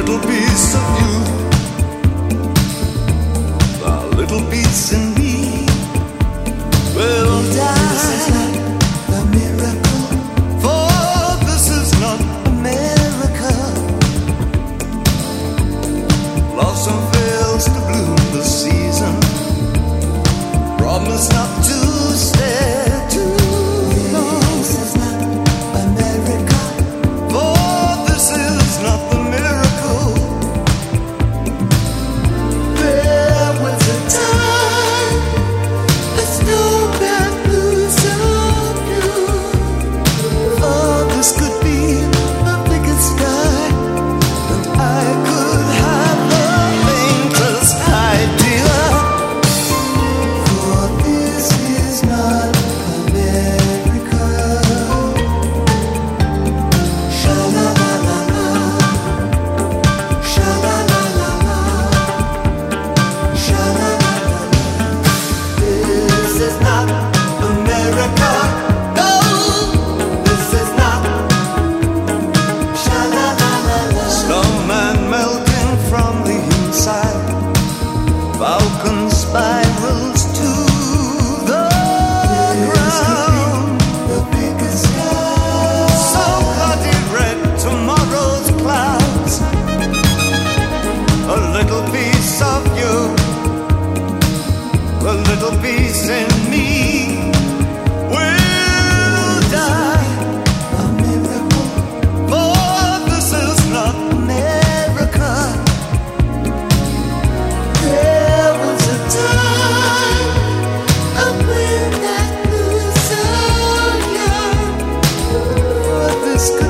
little piece of you, a little piece in me will die. This is not a miracle, for this is not America. Blossom fails to bloom this season, promise not to stay too long. This is not America, for this is not the miracle. There was a time a snowman blew so blue. Oh, this could be the biggest sky, and I could have the faintest idea. For this is not America. Sha-la-la-la-la, sha-la-la-la-la, sha-la-la-la-la. This is not America. No, this is not. Sha-la-la-la-la. Snowman melting from the inside, Falcon spirals to the ground. The biggest sky, so bloody red, tomorrow's clouds. A little piece of you, a little piece in me will die. A miracle, for this is not America. There was a time a wind that blew so young, for this could